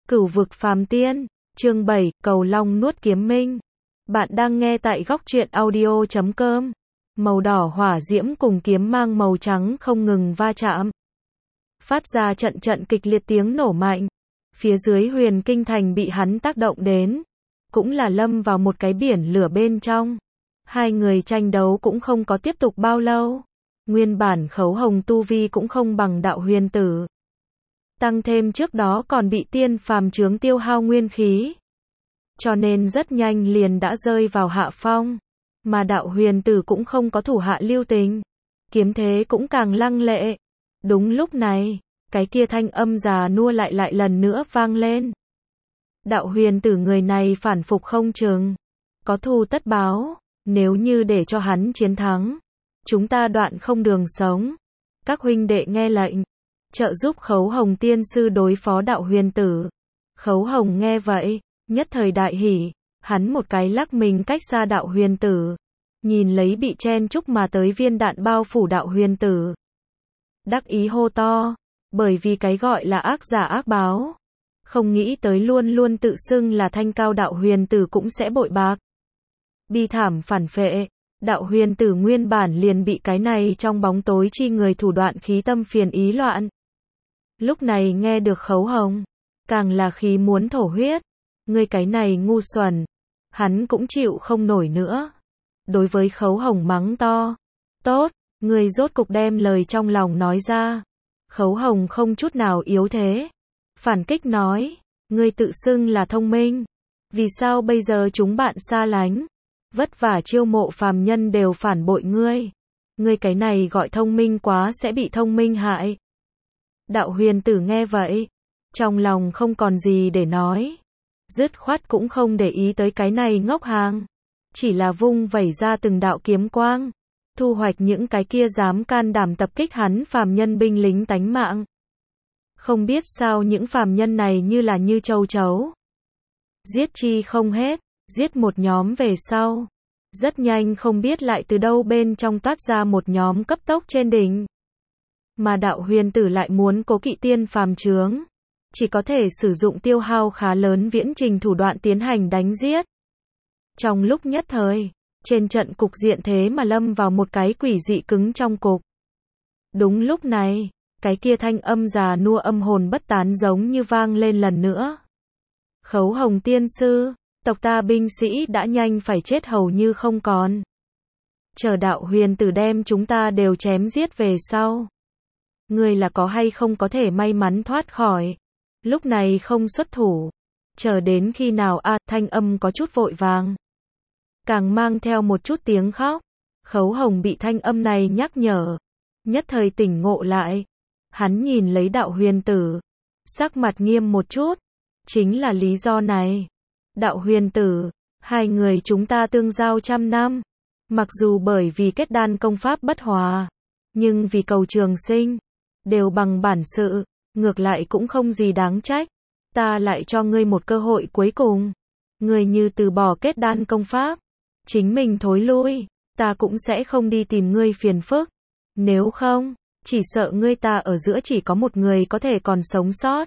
Cửu vực phàm tiên, chương 7, Cầu Long nuốt kiếm minh. Bạn đang nghe tại góc truyện audio.com. Màu đỏ hỏa diễm cùng kiếm mang màu trắng không ngừng va chạm. Phát ra trận trận kịch liệt tiếng nổ mạnh. Phía dưới Huyền Kinh Thành bị hắn tác động đến. Cũng là lâm vào một cái biển lửa bên trong. Hai người tranh đấu cũng không có tiếp tục bao lâu. Nguyên bản Khấu Hồng tu vi cũng không bằng Đạo Huyền Tử. Tăng thêm trước đó còn bị tiên phàm chướng tiêu hao nguyên khí. Cho nên rất nhanh liền đã rơi vào hạ phong. Mà Đạo Huyền Tử cũng không có thủ hạ lưu tình. Kiếm thế cũng càng lăng lệ. Đúng lúc này, cái kia thanh âm già nua lại lần nữa vang lên. Đạo Huyền Tử người này phản phục không chừng. Có thù tất báo, nếu như để cho hắn chiến thắng. Chúng ta đoạn không đường sống. Các huynh đệ nghe lệnh. Trợ giúp Khấu Hồng tiên sư đối phó Đạo Huyền Tử. Khấu Hồng nghe vậy, nhất thời đại hỉ, hắn một cái lắc mình cách xa Đạo Huyền Tử, nhìn lấy bị chen chúc mà tới viên đạn bao phủ Đạo Huyền Tử. Đắc ý hô to, bởi vì cái gọi là ác giả ác báo. Không nghĩ tới luôn luôn tự xưng là thanh cao Đạo Huyền Tử cũng sẽ bội bạc. Bi thảm phản phệ, Đạo Huyền Tử nguyên bản liền bị cái này trong bóng tối chi người thủ đoạn khí tâm phiền ý loạn. Lúc này nghe được Khấu Hồng, càng là khí muốn thổ huyết. Ngươi cái này ngu xuẩn. Hắn cũng chịu không nổi nữa. Đối với Khấu Hồng mắng to. Tốt, ngươi rốt cục đem lời trong lòng nói ra. Khấu Hồng không chút nào yếu thế. Phản kích nói, ngươi tự xưng là thông minh. Vì sao bây giờ chúng bạn xa lánh? Vất vả chiêu mộ phàm nhân đều phản bội ngươi. Ngươi cái này gọi thông minh quá sẽ bị thông minh hại. Đạo Huyền Tử nghe vậy, trong lòng không còn gì để nói. Dứt khoát cũng không để ý tới cái này ngốc hàng. Chỉ là vung vẩy ra từng đạo kiếm quang. Thu hoạch những cái kia dám can đảm tập kích hắn phàm nhân binh lính tánh mạng. Không biết sao những phàm nhân này như là như châu chấu. Giết chi không hết, giết một nhóm về sau. Rất nhanh không biết lại từ đâu bên trong toát ra một nhóm cấp tốc trên đỉnh. Mà Đạo Huyền Tử lại muốn cố kỵ tiên phàm chướng. Chỉ có thể sử dụng tiêu hao khá lớn viễn trình thủ đoạn tiến hành đánh giết. Trong lúc nhất thời, trên trận cục diện thế mà lâm vào một cái quỷ dị cứng trong cục. Đúng lúc này, cái kia thanh âm già nua âm hồn bất tán giống như vang lên lần nữa. Khấu Hồng tiên sư, tộc ta binh sĩ đã nhanh phải chết hầu như không còn. Chờ Đạo Huyền Tử đem chúng ta đều chém giết về sau. Ngươi là có hay không có thể may mắn thoát khỏi. Lúc này không xuất thủ. Chờ đến khi nào thanh âm có chút vội vàng. Càng mang theo một chút tiếng khóc. Khấu Hồng bị thanh âm này nhắc nhở. Nhất thời tỉnh ngộ lại. Hắn nhìn lấy Đạo Huyền Tử. Sắc mặt nghiêm một chút. Chính là lý do này. Đạo Huyền Tử, hai người chúng ta tương giao trăm năm. Mặc dù bởi vì kết đan công pháp bất hòa. Nhưng vì cầu trường sinh. Đều bằng bản sự. Ngược lại cũng không gì đáng trách. Ta lại cho ngươi một cơ hội cuối cùng. Ngươi như từ bỏ kết đan công pháp. Chính mình thối lui. Ta cũng sẽ không đi tìm ngươi phiền phức. Nếu không, chỉ sợ ngươi ta ở giữa chỉ có một người có thể còn sống sót.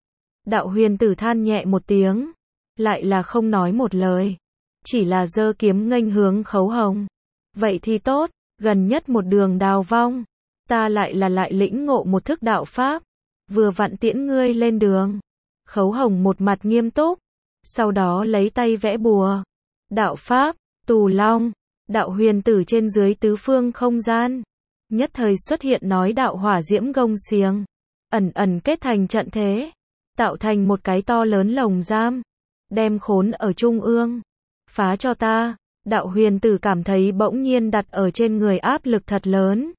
Đạo Huyền Tử than nhẹ một tiếng. Lại là không nói một lời. Chỉ là giơ kiếm nghênh hướng Khấu Hồng. Vậy thì tốt, gần nhất một đường đào vong. Ta lại lĩnh ngộ một thức đạo pháp. Vừa vặn tiễn ngươi lên đường. Khấu Hồng một mặt nghiêm túc. Sau đó lấy tay vẽ bùa. Đạo pháp, Tù Long. Đạo Huyền Tử trên dưới tứ phương không gian. Nhất thời xuất hiện nói đạo hỏa diễm gông xiềng. Ẩn kết thành trận thế. Tạo thành một cái to lớn lồng giam. Đem khốn ở trung ương. Phá cho ta. Đạo Huyền Tử cảm thấy bỗng nhiên đặt ở trên người áp lực thật lớn.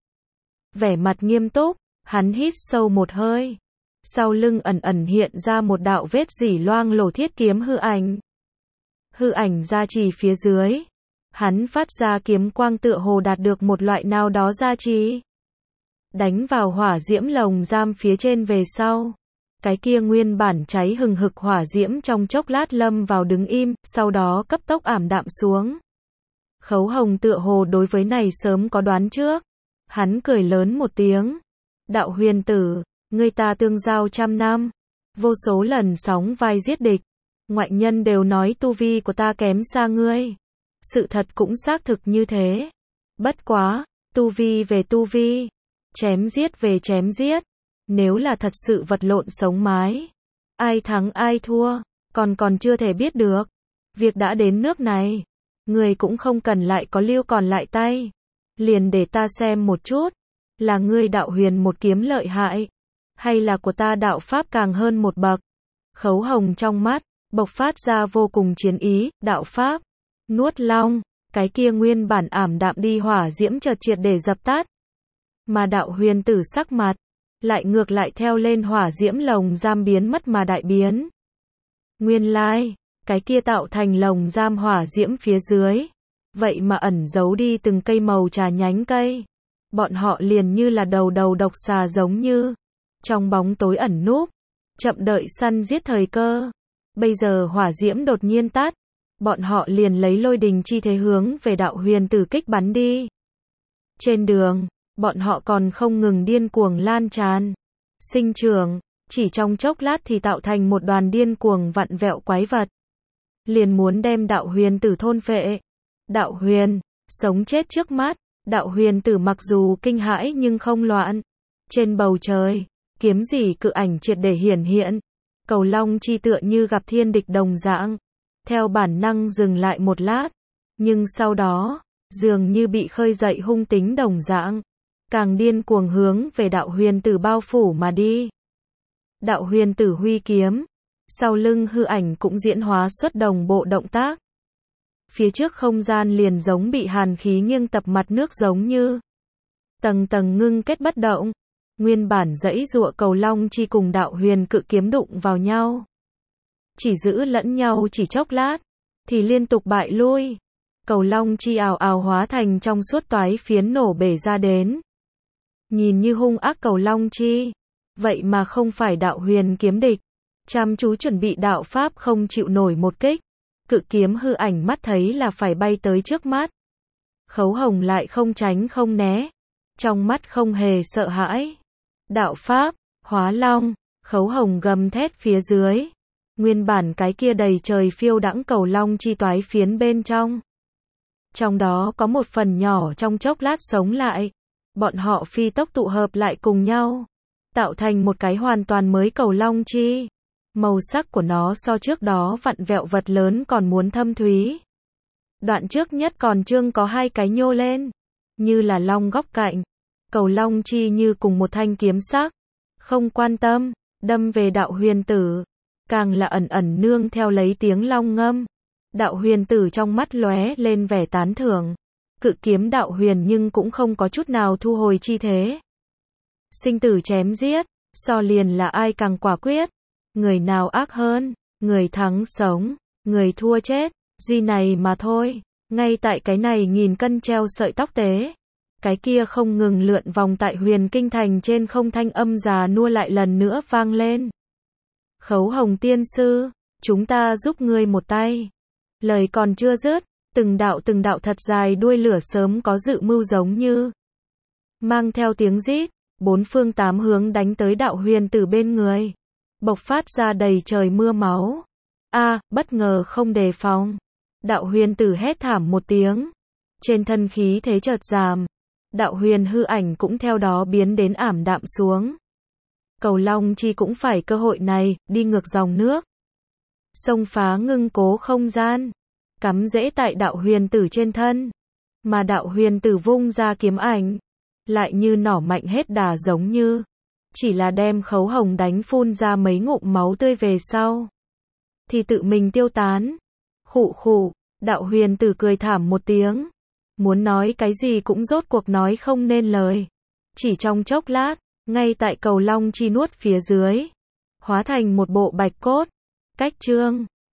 Vẻ mặt nghiêm túc. Hắn hít sâu một hơi. Sau lưng ẩn hiện ra một đạo vết rỉ loang lổ thiết kiếm hư ảnh. Hư ảnh gia trì phía dưới. Hắn phát ra kiếm quang tựa hồ đạt được một loại nào đó gia trì. Đánh vào hỏa diễm lồng giam phía trên về sau. Cái kia nguyên bản cháy hừng hực hỏa diễm trong chốc lát lâm vào đứng im, sau đó cấp tốc ảm đạm xuống. Khấu Hồng tựa hồ đối với này sớm có đoán trước. Hắn cười lớn một tiếng. Đạo Huyền Tử, ngươi ta tương giao trăm năm. vô số lần sóng vai giết địch. Ngoại nhân đều nói tu vi của ta kém xa ngươi. Sự thật cũng xác thực như thế. Bất quá, tu vi về tu vi, chém giết về chém giết. Nếu là thật sự vật lộn sống mái, ai thắng ai thua, còn chưa thể biết được. Việc đã đến nước này, người cũng không cần lại có lưu còn lại tay. Liền để ta xem một chút, là ngươi đạo huyền một kiếm lợi hại, hay là của ta đạo pháp càng hơn một bậc. Khấu Hồng trong mắt bộc phát ra vô cùng chiến ý. Đạo pháp, nuốt long, cái kia nguyên bản ảm đạm đi hỏa diễm chợt triệt để dập tắt. Mà đạo huyền tử sắc mặt, lại ngược lại theo lên hỏa diễm lồng giam biến mất mà đại biến. Nguyên lai, cái kia tạo thành lồng giam hỏa diễm phía dưới, vậy mà ẩn giấu đi từng cây màu trà nhánh cây. Bọn họ liền như là đầu độc xà giống như, trong bóng tối ẩn núp, chậm đợi săn giết thời cơ. Bây giờ hỏa diễm đột nhiên tắt, bọn họ liền lấy lôi đình chi thế hướng về đạo huyền tử kích bắn đi. Trên đường, bọn họ còn không ngừng điên cuồng lan tràn, sinh trưởng, chỉ trong chốc lát thì tạo thành một đoàn điên cuồng vặn vẹo quái vật. Liền muốn đem đạo huyền tử thôn phệ. Đạo huyền, sống chết trước mắt, đạo huyền tử mặc dù kinh hãi nhưng không loạn. Trên bầu trời, kiếm rỉ cự ảnh triệt để hiển hiện. Cầu long chi tựa như gặp thiên địch đồng dạng. Theo bản năng dừng lại một lát. Nhưng sau đó, dường như bị khơi dậy hung tính đồng dạng. Càng điên cuồng hướng về đạo huyền tử bao phủ mà đi. Đạo huyền tử huy kiếm. Sau lưng hư ảnh cũng diễn hóa xuất đồng bộ động tác. Phía trước không gian liền giống bị hàn khí nghiêng tập mặt nước giống như tầng tầng ngưng kết bất động. Nguyên bản dãy dụa cầu long chi cùng đạo huyền cự kiếm đụng vào nhau. Chỉ giữ lẫn nhau chỉ chốc lát, thì liên tục bại lui. Cầu long chi ào ào hóa thành trong suốt toái phiến nổ bể ra đến. Nhìn như hung ác cầu long chi, vậy mà không phải đạo huyền kiếm địch. Chăm chú chuẩn bị đạo pháp không chịu nổi một kích. Cự kiếm hư ảnh mắt thấy là phải bay tới trước mắt. Khấu Hồng lại không tránh không né. Trong mắt không hề sợ hãi. Đạo pháp, hóa long, Khấu Hồng gầm thét phía dưới. Nguyên bản cái kia đầy trời phiêu đãng cầu long chi toái phiến bên trong. Trong đó có một phần nhỏ trong chốc lát sống lại. Bọn họ phi tốc tụ hợp lại cùng nhau. Tạo thành một cái hoàn toàn mới cầu long chi. Màu sắc của nó so trước đó vặn vẹo vật lớn còn muốn thâm thúy. Đoạn trước nhất còn trương có hai cái nhô lên, như là long góc cạnh. Cầu long chi như cùng một thanh kiếm sắc, không quan tâm, đâm về đạo huyền tử. Càng là ẩn ẩn nương theo lấy tiếng long ngâm. Đạo huyền tử trong mắt lóe lên vẻ tán thưởng. Cự kiếm đạo huyền nhưng cũng không có chút nào thu hồi chi thế. Sinh tử chém giết, so liền là ai càng quả quyết. Người nào ác hơn, người thắng sống, người thua chết, duy này mà thôi. Ngay tại cái này nghìn cân treo sợi tóc tế, cái kia không ngừng lượn vòng tại huyền kinh thành trên không thanh âm già nua lại lần nữa vang lên. Khấu Hồng tiên sư, chúng ta giúp ngươi một tay. Lời còn chưa dứt, từng đạo thật dài đuôi lửa sớm có dự mưu giống như mang theo tiếng rít, bốn phương tám hướng đánh tới đạo huyền tử bên người. Bộc phát ra đầy trời mưa máu. Bất ngờ không đề phòng. Đạo huyền tử hét thảm một tiếng. Trên thân khí thế chợt giảm. Đạo huyền hư ảnh cũng theo đó biến đến ảm đạm xuống. Cầu long chi cũng phải cơ hội này, đi ngược dòng nước. Xông phá ngưng cố không gian. Cắm rễ tại đạo huyền tử trên thân. Mà đạo huyền tử vung ra kiếm ảnh. Lại như nỏ mạnh hết đà giống như. Chỉ là đem Khấu Hồng đánh phun ra mấy ngụm máu tươi về sau. Thì tự mình tiêu tán. Khụ khụ, đạo huyền tử cười thảm một tiếng. Muốn nói cái gì cũng rốt cuộc nói không nên lời. Chỉ trong chốc lát, ngay tại cầu long chi nuốt phía dưới. Hóa thành một bộ bạch cốt. Cách chương.